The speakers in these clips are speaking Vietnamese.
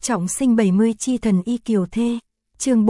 Trọng sinh 70 chi thần y kiều thê. Chương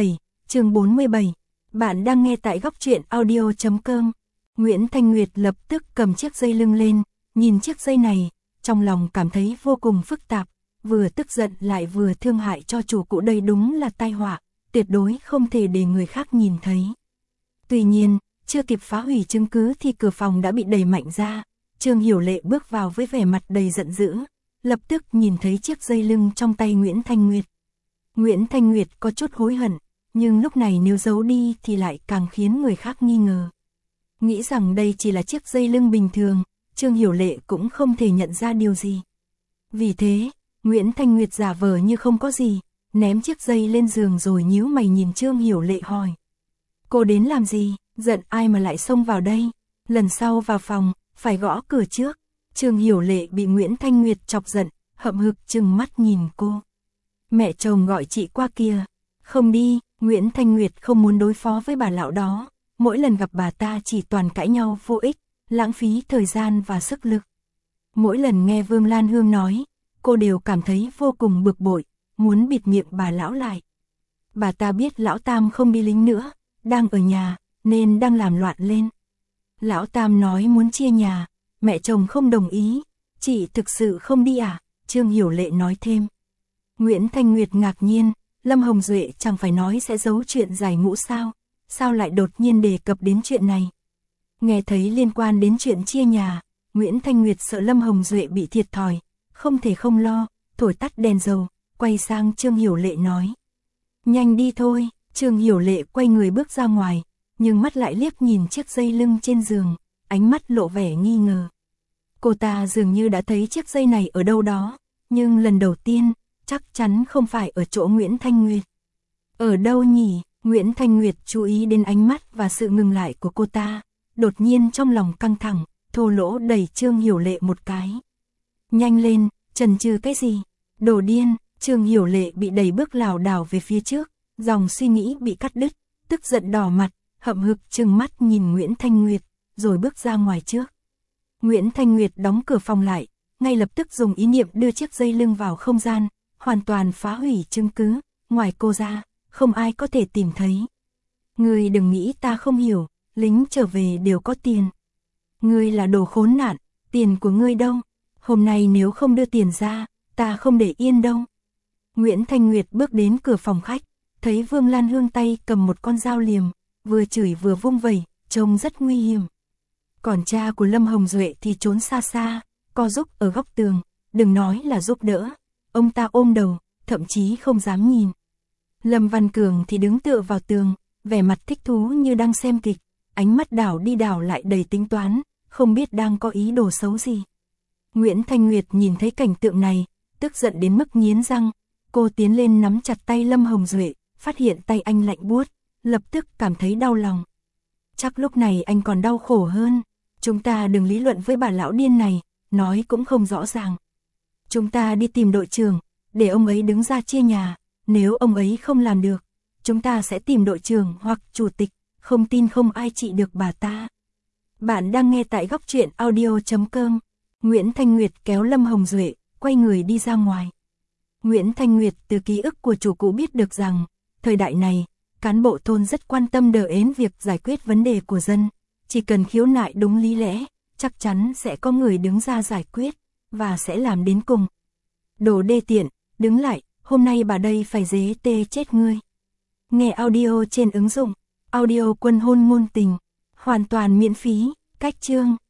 47. Bạn đang nghe tại góc truyện audio.com. Nguyễn Thanh Nguyệt lập tức cầm chiếc dây lưng lên, nhìn chiếc dây này, trong lòng cảm thấy vô cùng phức tạp, vừa tức giận lại vừa thương hại cho chủ cũ, đây đúng là tai họa, tuyệt đối không thể để người khác nhìn thấy. Tuy nhiên, chưa kịp phá hủy chứng cứ thì cửa phòng đã bị đẩy mạnh ra, Trương Hiểu Lệ bước vào với vẻ mặt đầy giận dữ, lập tức nhìn thấy chiếc dây lưng trong tay Nguyễn Thanh Nguyệt. Nguyễn Thanh Nguyệt có chút hối hận, nhưng lúc này nếu giấu đi thì lại càng khiến người khác nghi ngờ. Nghĩ rằng đây chỉ là chiếc dây lưng bình thường, Trương Hiểu Lệ cũng không thể nhận ra điều gì. Vì thế, Nguyễn Thanh Nguyệt giả vờ như không có gì, ném chiếc dây lên giường rồi nhíu mày nhìn Trương Hiểu Lệ hỏi. Cô đến làm gì, giận ai mà lại xông vào đây, lần sau vào phòng, phải gõ cửa trước. Trương Hiểu Lệ bị Nguyễn Thanh Nguyệt chọc giận, hậm hực trừng mắt nhìn cô. Mẹ chồng gọi chị qua kìa. Không đi, Nguyễn Thanh Nguyệt không muốn đối phó với bà lão đó, mỗi lần gặp bà ta chỉ toàn cãi nhau vô ích, lãng phí thời gian và sức lực. Mỗi lần nghe Vương Lan Hương nói, cô đều cảm thấy vô cùng bực bội, muốn bịt miệng bà lão lại. Bà ta biết lão Tam không đi lính nữa, đang ở nhà, nên đang làm loạn lên. Lão Tam nói muốn chia nhà, mẹ chồng không đồng ý, chị thực sự không đi à? Trương Hiểu Lệ nói thêm. Nguyễn Thanh Nguyệt ngạc nhiên, Lâm Hồng Duệ chẳng phải nói sẽ giấu chuyện giải ngũ sao? Sao lại đột nhiên đề cập đến chuyện này? Nghe thấy liên quan đến chuyện chia nhà, Nguyễn Thanh Nguyệt sợ Lâm Hồng Duệ bị thiệt thòi, không thể không lo, thổi tắt đèn dầu, quay sang Trương Hiểu Lệ nói. Nhanh đi thôi, Trương Hiểu Lệ quay người bước ra ngoài, nhưng mắt lại liếc nhìn chiếc dây lưng trên giường, ánh mắt lộ vẻ nghi ngờ. Cô ta dường như đã thấy chiếc dây này ở đâu đó, nhưng lần đầu tiên, chắc chắn không phải ở chỗ Nguyễn Thanh Nguyệt. Ở đâu nhỉ? Nguyễn Thanh Nguyệt chú ý đến ánh mắt và sự ngừng lại của cô ta, đột nhiên trong lòng căng thẳng, thô lỗ đẩy Trương Hiểu Lệ một cái. Nhanh lên, chần chừ cái gì? Đồ điên! Trương Hiểu Lệ bị đẩy bước lảo đảo về phía trước, dòng suy nghĩ bị cắt đứt, tức giận đỏ mặt, hậm hực trừng mắt nhìn Nguyễn Thanh Nguyệt, rồi bước ra ngoài trước. Nguyễn Thanh Nguyệt đóng cửa phòng lại, ngay lập tức dùng ý niệm đưa chiếc dây lưng vào không gian, hoàn toàn phá hủy chứng cứ, ngoài cô ra, không ai có thể tìm thấy. Ngươi đừng nghĩ ta không hiểu, lính trở về đều có tiền. Ngươi là đồ khốn nạn, tiền của ngươi đâu? Hôm nay nếu không đưa tiền ra, ta không để yên đâu. Nguyễn Thanh Nguyệt bước đến cửa phòng khách, thấy Vương Lan Hương tay cầm một con dao liềm, vừa chửi vừa vung vẩy, trông rất nguy hiểm. Còn cha của Lâm Hồng Duệ thì trốn xa xa, co giúp ở góc tường, đừng nói là giúp đỡ. Ông ta ôm đầu, thậm chí không dám nhìn. Lâm Văn Cường thì đứng tựa vào tường, vẻ mặt thích thú như đang xem kịch, ánh mắt đảo đi đảo lại đầy tính toán, không biết đang có ý đồ xấu gì. Nguyễn Thanh Nguyệt nhìn thấy cảnh tượng này, tức giận đến mức nghiến răng, cô tiến lên nắm chặt tay Lâm Hồng Duệ, phát hiện tay anh lạnh buốt, lập tức cảm thấy đau lòng. Chắc lúc này anh còn đau khổ hơn. Chúng ta đừng lý luận với bà lão điên này, nói cũng không rõ ràng. Chúng ta đi tìm đội trưởng, để ông ấy đứng ra chia nhà, nếu ông ấy không làm được, chúng ta sẽ tìm đội trưởng hoặc chủ tịch, không tin không ai trị được bà ta. Bạn đang nghe tại góc truyện audio.com. Nguyễn Thanh Nguyệt kéo Lâm Hồng Duệ, quay người đi ra ngoài. Nguyễn Thanh Nguyệt từ ký ức của chủ cũ biết được rằng, thời đại này, cán bộ thôn rất quan tâm đến việc giải quyết vấn đề của dân. Chỉ cần khiếu nại đúng lý lẽ, chắc chắn sẽ có người đứng ra giải quyết, và sẽ làm đến cùng. Đồ đê tiện, đứng lại, hôm nay bà đây phải dế tê chết ngươi. Nghe audio trên ứng dụng, audio Quân Hôn Ngôn Tình, hoàn toàn miễn phí, cách chương.